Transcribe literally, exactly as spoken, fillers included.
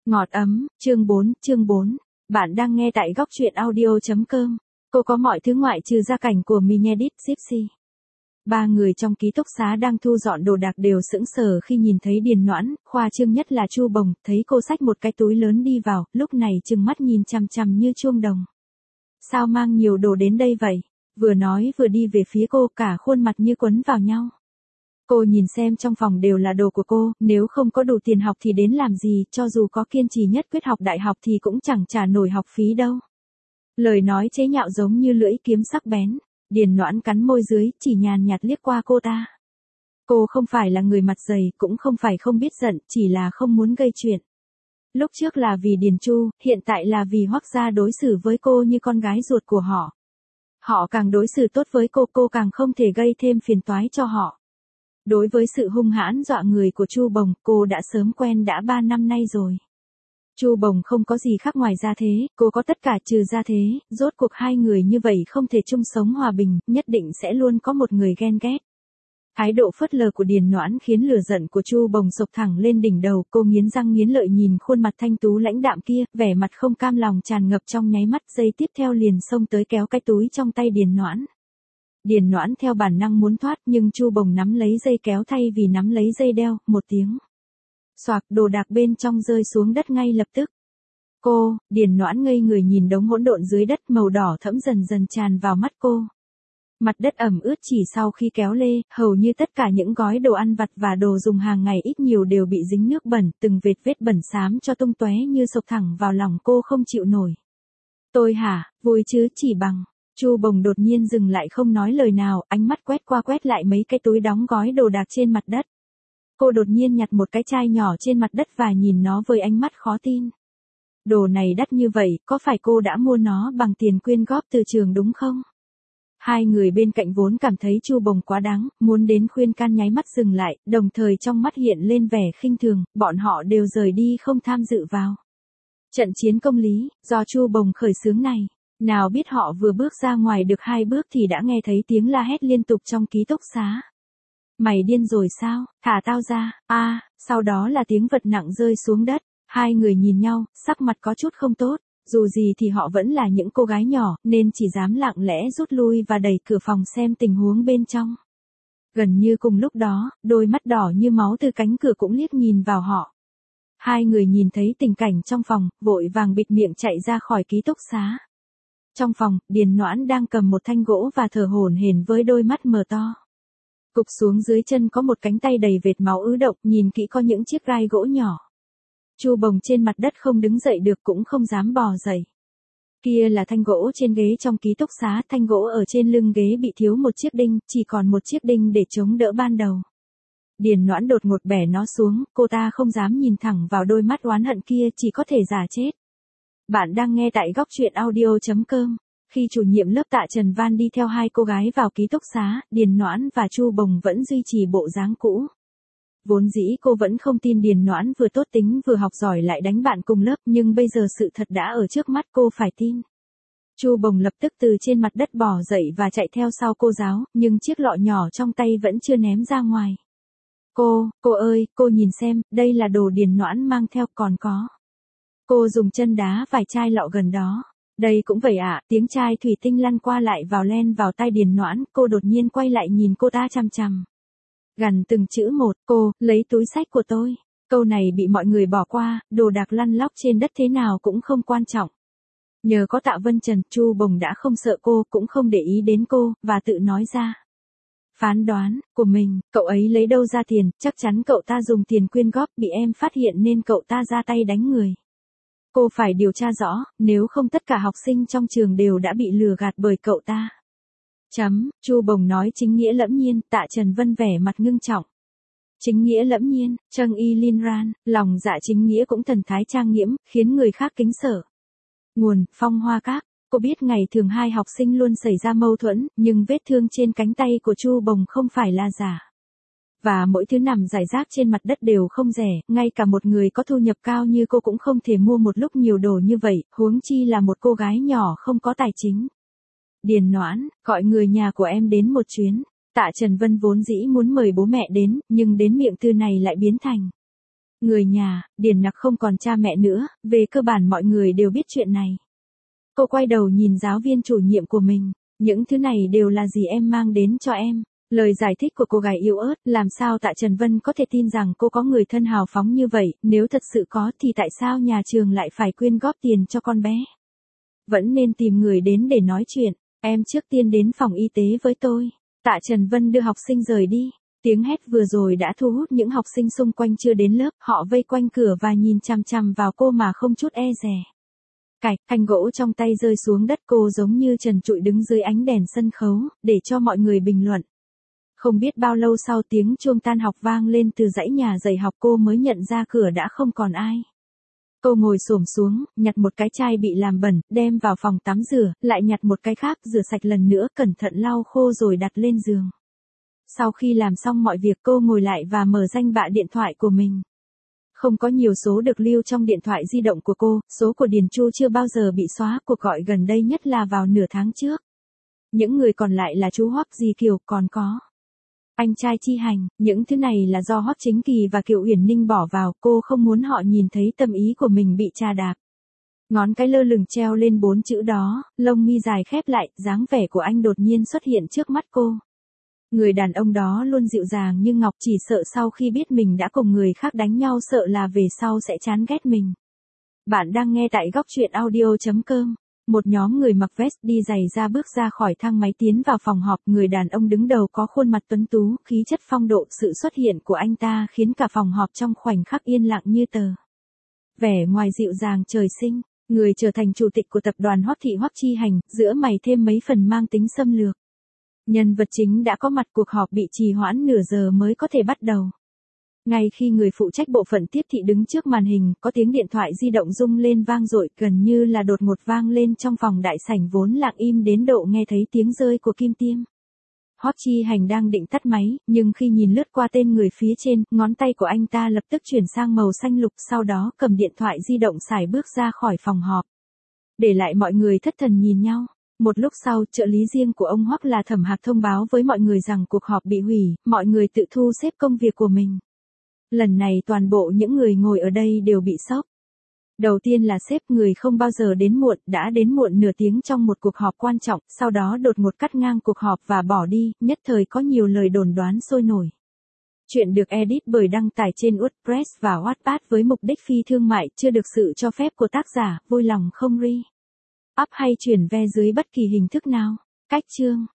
Ngọt ấm, chương bốn, chương bốn. Bạn đang nghe tại góc truyện audio chấm com. Cô có mọi thứ ngoại trừ gia cảnh của Meredith Gypsy. Ba người trong ký túc xá đang thu dọn đồ đạc đều sững sờ khi nhìn thấy Điền Noãn, khoa trương nhất là Chu Bồng, thấy cô xách một cái túi lớn đi vào, lúc này trừng mắt nhìn chằm chằm như chuông đồng. Sao mang nhiều đồ đến đây vậy? Vừa nói vừa đi về phía cô, cả khuôn mặt như quấn vào nhau. Cô nhìn xem trong phòng đều là đồ của cô, nếu không có đủ tiền học thì đến làm gì, cho dù có kiên trì nhất quyết học đại học thì cũng chẳng trả nổi học phí đâu. Lời nói chế nhạo giống như lưỡi kiếm sắc bén. Điền Noãn cắn môi dưới, chỉ nhàn nhạt liếc qua cô ta. Cô không phải là người mặt dày, cũng không phải không biết giận, chỉ là không muốn gây chuyện. Lúc trước là vì Điền Chu, hiện tại là vì Hoắc gia đối xử với cô như con gái ruột của họ. Họ càng đối xử tốt với cô, cô càng không thể gây thêm phiền toái cho họ. Đối với sự hung hãn dọa người của Chu Bồng, cô đã sớm quen đã ba năm nay rồi. Chu Bồng không có gì khác ngoài gia thế, cô có tất cả trừ gia thế, rốt cuộc hai người như vậy không thể chung sống hòa bình, nhất định sẽ luôn có một người ghen ghét. Thái độ phớt lờ của Điền Noãn khiến lửa giận của Chu Bồng sộc thẳng lên đỉnh đầu, cô nghiến răng nghiến lợi nhìn khuôn mặt thanh tú lãnh đạm kia, vẻ mặt không cam lòng tràn ngập trong nháy mắt, giây tiếp theo liền xông tới kéo cái túi trong tay Điền Noãn. Điền Noãn theo bản năng muốn thoát, nhưng Chu Bồng nắm lấy dây kéo thay vì nắm lấy dây đeo, một tiếng. Xoạc, đồ đạc bên trong rơi xuống đất ngay lập tức. Cô, Điền Noãn ngây người nhìn đống hỗn độn dưới đất, màu đỏ thẫm dần dần tràn vào mắt cô. Mặt đất ẩm ướt chỉ sau khi kéo lê, hầu như tất cả những gói đồ ăn vặt và đồ dùng hàng ngày ít nhiều đều bị dính nước bẩn, từng vệt vết bẩn xám cho tung tóe như sộc thẳng vào lòng cô không chịu nổi. Tôi hả, vui chứ, chỉ bằng. Chu Bồng đột nhiên dừng lại không nói lời nào, ánh mắt quét qua quét lại mấy cái túi đóng gói đồ đạc trên mặt đất. Cô đột nhiên nhặt một cái chai nhỏ trên mặt đất và nhìn nó với ánh mắt khó tin. Đồ này đắt như vậy, có phải cô đã mua nó bằng tiền quyên góp từ trường đúng không? Hai người bên cạnh vốn cảm thấy Chu Bồng quá đáng, muốn đến khuyên can nháy mắt dừng lại, đồng thời trong mắt hiện lên vẻ khinh thường, bọn họ đều rời đi không tham dự vào trận chiến công lý, do Chu Bồng khởi xướng này. Nào biết họ vừa bước ra ngoài được hai bước thì đã nghe thấy tiếng la hét liên tục trong ký túc xá. Mày điên rồi sao, thả tao ra, a à, sau đó là tiếng vật nặng rơi xuống đất. Hai người nhìn nhau, sắc mặt có chút không tốt, dù gì thì họ vẫn là những cô gái nhỏ, nên chỉ dám lặng lẽ rút lui và đẩy cửa phòng xem tình huống bên trong. Gần như cùng lúc đó, đôi mắt đỏ như máu từ cánh cửa cũng liếc nhìn vào họ. Hai người nhìn thấy tình cảnh trong phòng, vội vàng bịt miệng chạy ra khỏi ký túc xá. Trong phòng, Điền Noãn đang cầm một thanh gỗ và thở hổn hển với đôi mắt mở to. Cụp xuống dưới chân có một cánh tay đầy vệt máu ứ động, nhìn kỹ có những chiếc gai gỗ nhỏ. Chu Bồng trên mặt đất không đứng dậy được cũng không dám bò dậy. Kia là thanh gỗ trên ghế trong ký túc xá, thanh gỗ ở trên lưng ghế bị thiếu một chiếc đinh, chỉ còn một chiếc đinh để chống đỡ ban đầu. Điền Noãn đột ngột bẻ nó xuống, cô ta không dám nhìn thẳng vào đôi mắt oán hận kia, chỉ có thể giả chết. Bạn đang nghe tại góc truyện audio chấm com. Khi chủ nhiệm lớp Tạ Trần Văn đi theo hai cô gái vào ký túc xá, Điền Noãn và Chu Bồng vẫn duy trì bộ dáng cũ. Vốn dĩ cô vẫn không tin Điền Noãn vừa tốt tính vừa học giỏi lại đánh bạn cùng lớp, nhưng bây giờ sự thật đã ở trước mắt, cô phải tin. Chu Bồng lập tức từ trên mặt đất bò dậy và chạy theo sau cô giáo, nhưng chiếc lọ nhỏ trong tay vẫn chưa ném ra ngoài. Cô, cô ơi, cô nhìn xem, đây là đồ Điền Noãn mang theo, còn có. Cô dùng chân đá vài chai lọ gần đó. Đây cũng vậy ạ, à, tiếng chai thủy tinh lăn qua lại vào len vào tai Điền Noãn, cô đột nhiên quay lại nhìn cô ta chằm chằm. Gằn từng chữ một, cô, lấy túi xách của tôi. Câu này bị mọi người bỏ qua, đồ đạc lăn lóc trên đất thế nào cũng không quan trọng. Nhờ có Tạ Vân Trần, Chu Bồng đã không sợ cô, cũng không để ý đến cô, và tự nói ra. Phán đoán của mình, cậu ấy lấy đâu ra tiền, chắc chắn cậu ta dùng tiền quyên góp, bị em phát hiện nên cậu ta ra tay đánh người. Cô phải điều tra rõ, nếu không tất cả học sinh trong trường đều đã bị lừa gạt bởi cậu ta. Chấm, Chu Bồng nói chính nghĩa lẫm nhiên, Tạ Trần Vân vẻ mặt ngưng trọng. Chính nghĩa lẫm nhiên, Trâng Y Liên Ran, lòng dạ chính nghĩa cũng thần thái trang nghiễm, khiến người khác kính sợ. Nguồn, Phong Hoa Các. Cô biết ngày thường hai học sinh luôn xảy ra mâu thuẫn, nhưng vết thương trên cánh tay của Chu Bồng không phải là giả. Và mỗi thứ nằm rải rác trên mặt đất đều không rẻ, ngay cả một người có thu nhập cao như cô cũng không thể mua một lúc nhiều đồ như vậy, huống chi là một cô gái nhỏ không có tài chính. Điền Noãn, gọi người nhà của em đến một chuyến. Tạ Trần Vân vốn dĩ muốn mời bố mẹ đến, nhưng đến miệng từ này lại biến thành. Người nhà, Điền Nặc không còn cha mẹ nữa, về cơ bản mọi người đều biết chuyện này. Cô quay đầu nhìn giáo viên chủ nhiệm của mình, những thứ này đều là gì em mang đến cho em. Lời giải thích của cô gái yếu ớt, làm sao Tạ Trần Vân có thể tin rằng cô có người thân hào phóng như vậy, nếu thật sự có thì tại sao nhà trường lại phải quyên góp tiền cho con bé. Vẫn nên tìm người đến để nói chuyện, em trước tiên đến phòng y tế với tôi. Tạ Trần Vân đưa học sinh rời đi, tiếng hét vừa rồi đã thu hút những học sinh xung quanh chưa đến lớp, họ vây quanh cửa và nhìn chằm chằm vào cô mà không chút e dè. Cạch, thanh gỗ trong tay rơi xuống đất, cô giống như trần trụi đứng dưới ánh đèn sân khấu, để cho mọi người bình luận. Không biết bao lâu sau tiếng chuông tan học vang lên từ dãy nhà dạy học, cô mới nhận ra cửa đã không còn ai. Cô ngồi xổm xuống, nhặt một cái chai bị làm bẩn, đem vào phòng tắm rửa, lại nhặt một cái khác, rửa sạch lần nữa, cẩn thận lau khô rồi đặt lên giường. Sau khi làm xong mọi việc, cô ngồi lại và mở danh bạ điện thoại của mình. Không có nhiều số được lưu trong điện thoại di động của cô, số của Điền Chu chưa bao giờ bị xóa, cuộc gọi gần đây nhất là vào nửa tháng trước. Những người còn lại là chú Hoắc Dì Kiều, còn có anh trai Chi Hành, những thứ này là do Hoắc Chính Kỳ và Kiều Uyển Ninh bỏ vào, cô không muốn họ nhìn thấy tâm ý của mình bị trà đạp. Ngón cái lơ lửng treo lên bốn chữ đó, lông mi dài khép lại, dáng vẻ của anh đột nhiên xuất hiện trước mắt cô. Người đàn ông đó luôn dịu dàng như ngọc, chỉ sợ sau khi biết mình đã cùng người khác đánh nhau sợ là về sau sẽ chán ghét mình. Bạn đang nghe tại góc truyện audio chấm com. Một nhóm người mặc vest đi giày ra bước ra khỏi thang máy tiến vào phòng họp, người đàn ông đứng đầu có khuôn mặt tuấn tú, khí chất phong độ, sự xuất hiện của anh ta khiến cả phòng họp trong khoảnh khắc yên lặng như tờ. Vẻ ngoài dịu dàng trời sinh, người trở thành chủ tịch của tập đoàn Hoắc Thị Hoắc Chi Hành, giữa mày thêm mấy phần mang tính xâm lược. Nhân vật chính đã có mặt, cuộc họp bị trì hoãn nửa giờ mới có thể bắt đầu. Ngay khi người phụ trách bộ phận tiếp thị đứng trước màn hình, có tiếng điện thoại di động rung lên vang dội, gần như là đột ngột vang lên trong phòng đại sảnh vốn lặng im đến độ nghe thấy tiếng rơi của kim tiêm. Hoắc Chi Hành đang định tắt máy, nhưng khi nhìn lướt qua tên người phía trên, ngón tay của anh ta lập tức chuyển sang màu xanh lục, sau đó cầm điện thoại di động sải bước ra khỏi phòng họp. Để lại mọi người thất thần nhìn nhau. Một lúc sau, trợ lý riêng của ông Hoắc là Thẩm Hạc thông báo với mọi người rằng cuộc họp bị hủy, mọi người tự thu xếp công việc của mình. Lần này toàn bộ những người ngồi ở đây đều bị sốc. Đầu tiên là sếp, người không bao giờ đến muộn, đã đến muộn nửa tiếng trong một cuộc họp quan trọng, sau đó đột ngột cắt ngang cuộc họp và bỏ đi, nhất thời có nhiều lời đồn đoán sôi nổi. Chuyện được edit bởi đăng tải trên WordPress và Wattpad với mục đích phi thương mại, chưa được sự cho phép của tác giả, vui lòng không re. Up hay chuyển ve dưới bất kỳ hình thức nào. Cách chương